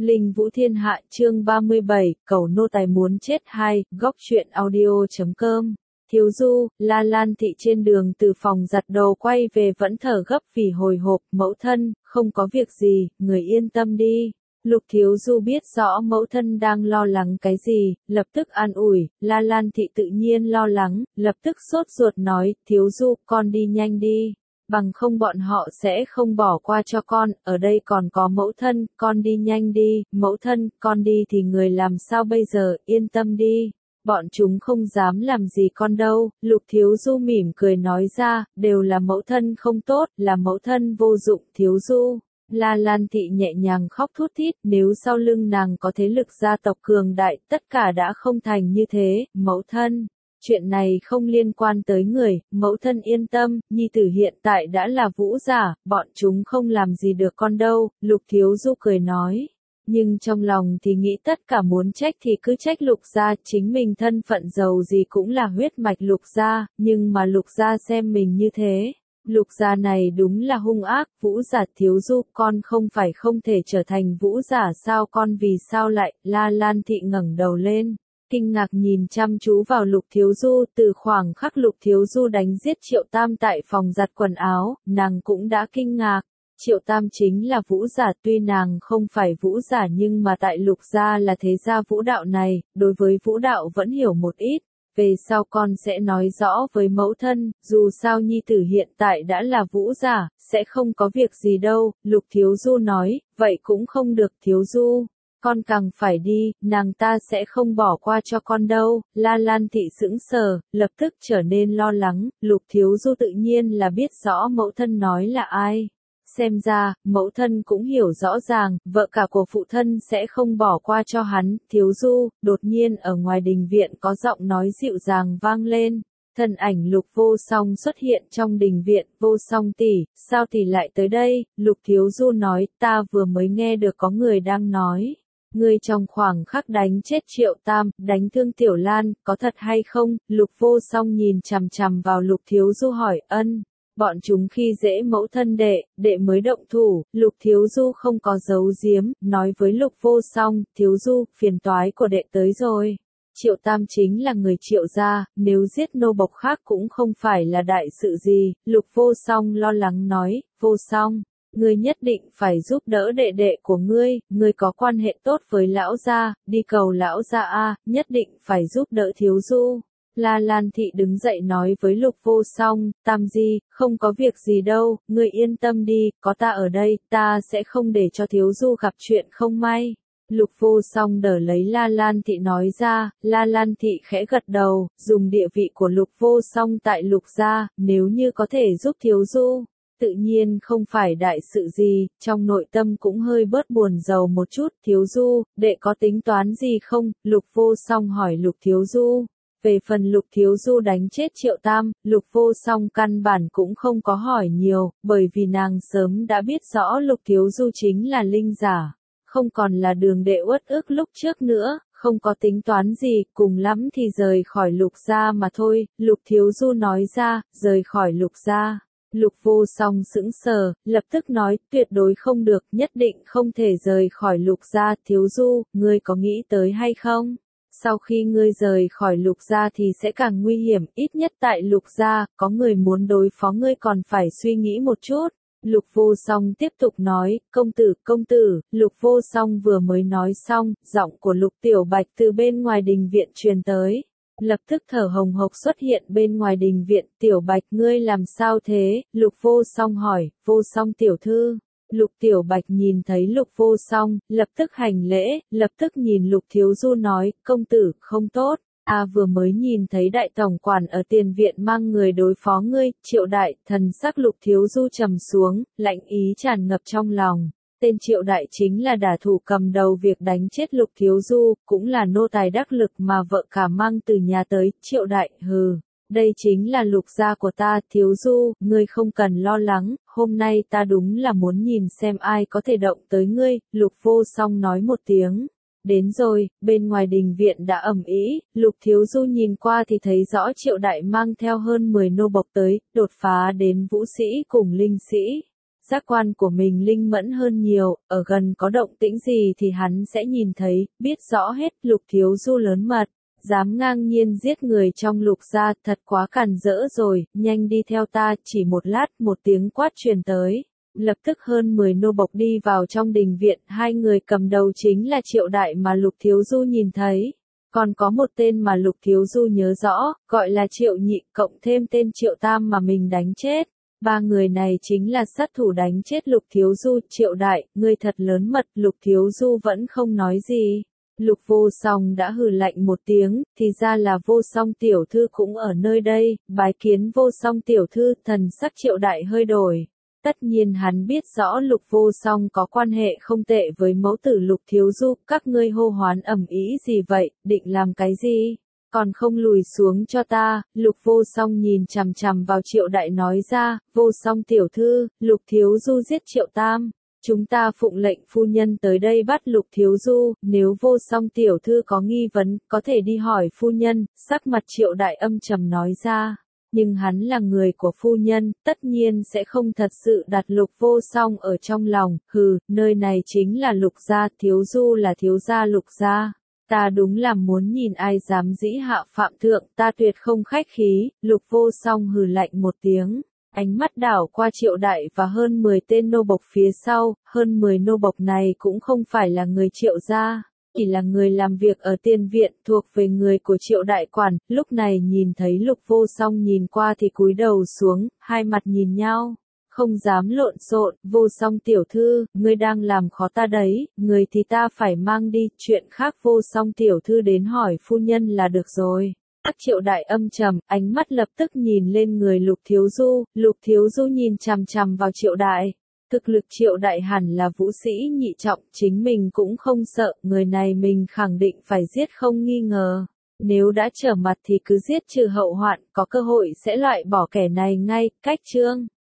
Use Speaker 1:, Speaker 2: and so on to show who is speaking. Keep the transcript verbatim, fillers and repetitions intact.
Speaker 1: Linh Vũ Thiên Hạ chương ba mươi bảy, cầu nô tài muốn chết hai, góc truyện audio chấm com. Thiếu Du, La Lan Thị trên đường từ phòng giặt đồ quay về vẫn thở gấp vì hồi hộp, mẫu thân, không có việc gì, người yên tâm đi. Lục Thiếu Du biết rõ mẫu thân đang lo lắng cái gì, lập tức an ủi, La Lan Thị tự nhiên lo lắng, lập tức sốt ruột nói, Thiếu Du, con đi nhanh đi. Bằng không bọn họ sẽ không bỏ qua cho con, ở đây còn có mẫu thân, con đi nhanh đi, mẫu thân, con đi thì người làm sao bây giờ, yên tâm đi, bọn chúng không dám làm gì con đâu, Lục Thiếu Du mỉm cười nói ra, đều là mẫu thân không tốt, là mẫu thân vô dụng, Thiếu Du. La Lan Thị nhẹ nhàng khóc thút thít, nếu sau lưng nàng có thế lực gia tộc cường đại, tất cả đã không thành như thế, mẫu thân. Chuyện này không liên quan tới người, mẫu thân yên tâm, nhi tử hiện tại đã là vũ giả, bọn chúng không làm gì được con đâu, Lục Thiếu Du cười nói. Nhưng trong lòng thì nghĩ tất cả muốn trách thì cứ trách Lục gia, chính mình thân phận giàu gì cũng là huyết mạch Lục gia, nhưng mà Lục gia xem mình như thế. Lục gia này đúng là hung ác, vũ giả Thiếu Du, con không phải không thể trở thành vũ giả sao con vì sao lại, La Lan Thị ngẩng đầu lên. Kinh ngạc nhìn chăm chú vào Lục Thiếu Du, từ khoảng khắc Lục Thiếu Du đánh giết Triệu Tam tại phòng giặt quần áo, nàng cũng đã kinh ngạc. Triệu Tam chính là vũ giả, tuy nàng không phải vũ giả nhưng mà tại Lục gia là thế gia vũ đạo này, đối với vũ đạo vẫn hiểu một ít. Về sau con sẽ nói rõ với mẫu thân, dù sao nhi tử hiện tại đã là vũ giả, sẽ không có việc gì đâu, Lục Thiếu Du nói, vậy cũng không được Thiếu Du. Con càng phải đi, nàng ta sẽ không bỏ qua cho con đâu, La Lan Thị sững sờ, lập tức trở nên lo lắng, Lục Thiếu Du tự nhiên là biết rõ mẫu thân nói là ai. Xem ra, mẫu thân cũng hiểu rõ ràng, vợ cả của phụ thân sẽ không bỏ qua cho hắn, Thiếu Du, đột nhiên ở ngoài đình viện có giọng nói dịu dàng vang lên. Thân ảnh Lục Vô Song xuất hiện trong đình viện, Vô Song tỷ, sao tỷ lại tới đây, Lục Thiếu Du nói, ta vừa mới nghe được có người đang nói. Ngươi trong khoảng khắc đánh chết Triệu Tam, đánh thương Tiểu Lan, có thật hay không? Lục Vô Song nhìn chằm chằm vào Lục Thiếu Du hỏi, ân. Bọn chúng khi dễ mẫu thân đệ, đệ mới động thủ, Lục Thiếu Du không có giấu giếm, nói với Lục Vô Song, Thiếu Du, phiền toái của đệ tới rồi. Triệu Tam chính là người Triệu gia, nếu giết nô bộc khác cũng không phải là đại sự gì, Lục Vô Song lo lắng nói, Vô Song. Ngươi nhất định phải giúp đỡ đệ đệ của ngươi, ngươi có quan hệ tốt với lão gia, đi cầu lão gia a, nhất định phải giúp đỡ Thiếu Du. La Lan Thị đứng dậy nói với Lục Vô Song, Tam Di, không có việc gì đâu, ngươi yên tâm đi, có ta ở đây, ta sẽ không để cho Thiếu Du gặp chuyện không may. Lục Vô Song đỡ lấy La Lan Thị nói ra, La Lan Thị khẽ gật đầu, dùng địa vị của Lục Vô Song tại Lục gia, nếu như có thể giúp Thiếu Du. Tự nhiên không phải đại sự gì, trong nội tâm cũng hơi bớt buồn rầu một chút, Thiếu Du, đệ có tính toán gì không? Lục Vô Song hỏi Lục Thiếu Du. Về phần Lục Thiếu Du đánh chết Triệu Tam, Lục Vô Song căn bản cũng không có hỏi nhiều, bởi vì nàng sớm đã biết rõ Lục Thiếu Du chính là linh giả, không còn là đường đệ uất ức lúc trước nữa, không có tính toán gì, cùng lắm thì rời khỏi Lục gia mà thôi, Lục Thiếu Du nói ra, rời khỏi Lục gia. Lục Vô Song sững sờ, lập tức nói, tuyệt đối không được, nhất định không thể rời khỏi Lục gia, Thiếu Du, ngươi có nghĩ tới hay không? Sau khi ngươi rời khỏi Lục gia thì sẽ càng nguy hiểm, ít nhất tại Lục gia, có người muốn đối phó ngươi còn phải suy nghĩ một chút. Lục Vô Song tiếp tục nói, công tử, công tử, Lục Vô Song vừa mới nói xong, giọng của Lục Tiểu Bạch từ bên ngoài đình viện truyền tới. Lập tức thở hồng hộc xuất hiện bên ngoài đình viện, Tiểu Bạch ngươi làm sao thế, Lục Vô Song hỏi, Vô Song tiểu thư. Lục Tiểu Bạch nhìn thấy Lục Vô Song, lập tức hành lễ, lập tức nhìn Lục Thiếu Du nói, công tử, không tốt, a vừa mới nhìn thấy đại tổng quản ở tiền viện mang người đối phó ngươi, Triệu đại, thần sắc Lục Thiếu Du trầm xuống, lạnh ý tràn ngập trong lòng. Tên Triệu đại chính là đả thủ cầm đầu việc đánh chết Lục Thiếu Du, cũng là nô tài đắc lực mà vợ cả mang từ nhà tới, Triệu đại, hừ. Đây chính là Lục gia của ta, Thiếu Du, ngươi không cần lo lắng, hôm nay ta đúng là muốn nhìn xem ai có thể động tới ngươi, Lục Vô Song nói một tiếng. Đến rồi, bên ngoài đình viện đã ầm ĩ, Lục Thiếu Du nhìn qua thì thấy rõ Triệu đại mang theo hơn mười nô bộc tới, đột phá đến vũ sĩ cùng linh sĩ. giác quan của mình linh mẫn hơn nhiều, ở gần có động tĩnh gì thì hắn sẽ nhìn thấy, biết rõ hết. Lục Thiếu Du lớn mật, dám ngang nhiên giết người trong Lục gia, thật quá càn rỡ rồi, nhanh đi theo ta. Chỉ một lát, một tiếng quát truyền tới. Lập tức hơn mười nô bộc đi vào trong đình viện, hai người cầm đầu chính là Triệu Đại mà Lục Thiếu Du nhìn thấy. Còn có một tên mà Lục Thiếu Du nhớ rõ, gọi là Triệu Nhị, cộng thêm tên Triệu Tam mà mình đánh chết. Ba người này chính là sát thủ đánh chết Lục Thiếu Du. Triệu Đại, ngươi thật lớn mật. Lục Thiếu Du vẫn không nói gì. Lục Vô Song đã hừ lạnh một tiếng, thì ra là Vô Song tiểu thư cũng ở nơi đây. Bái kiến Vô Song tiểu thư. Thần sắc Triệu Đại hơi đổi. Tất nhiên hắn biết rõ Lục Vô Song có quan hệ không tệ với mẫu tử Lục Thiếu Du. Các ngươi hô hoán ầm ĩ gì vậy, định làm cái gì? Còn không lùi xuống cho ta. Lục Vô Song nhìn chằm chằm vào Triệu Đại nói ra. Vô Song tiểu thư, Lục Thiếu Du giết Triệu Tam. Chúng ta phụng lệnh phu nhân tới đây bắt Lục Thiếu Du. Nếu Vô Song tiểu thư có nghi vấn, có thể đi hỏi phu nhân. Sắc mặt Triệu Đại âm trầm nói ra. Nhưng hắn là người của phu nhân, tất nhiên sẽ không thật sự đặt Lục Vô Song ở trong lòng. Hừ, nơi này chính là Lục gia, Thiếu Du là thiếu gia Lục gia. Ta đúng là muốn nhìn ai dám dĩ hạ phạm thượng, ta tuyệt không khách khí. Lục Vô Song hừ lạnh một tiếng, ánh mắt đảo qua Triệu Đại và hơn mười tên nô bộc phía sau. Hơn mười nô bộc này cũng không phải là người Triệu gia, chỉ là người làm việc ở tiền viện, thuộc về người của Triệu Đại quản. Lúc này nhìn thấy Lục Vô Song nhìn qua thì cúi đầu xuống, hai mặt nhìn nhau, không dám lộn xộn. Vô Song tiểu thư, ngươi đang làm khó ta đấy, người thì ta phải mang đi, chuyện khác Vô Song tiểu thư đến hỏi phu nhân là được rồi. Triệu Đại âm trầm, ánh mắt lập tức nhìn lên người Lục Thiếu Du. Lục Thiếu Du nhìn chằm chằm vào Triệu Đại. Thực lực Triệu Đại hẳn là vũ sĩ nhị trọng, chính mình cũng không sợ, người này mình khẳng định phải giết không nghi ngờ. Nếu đã trở mặt thì cứ giết trừ hậu hoạn, có cơ hội sẽ loại bỏ kẻ này ngay. Cách chương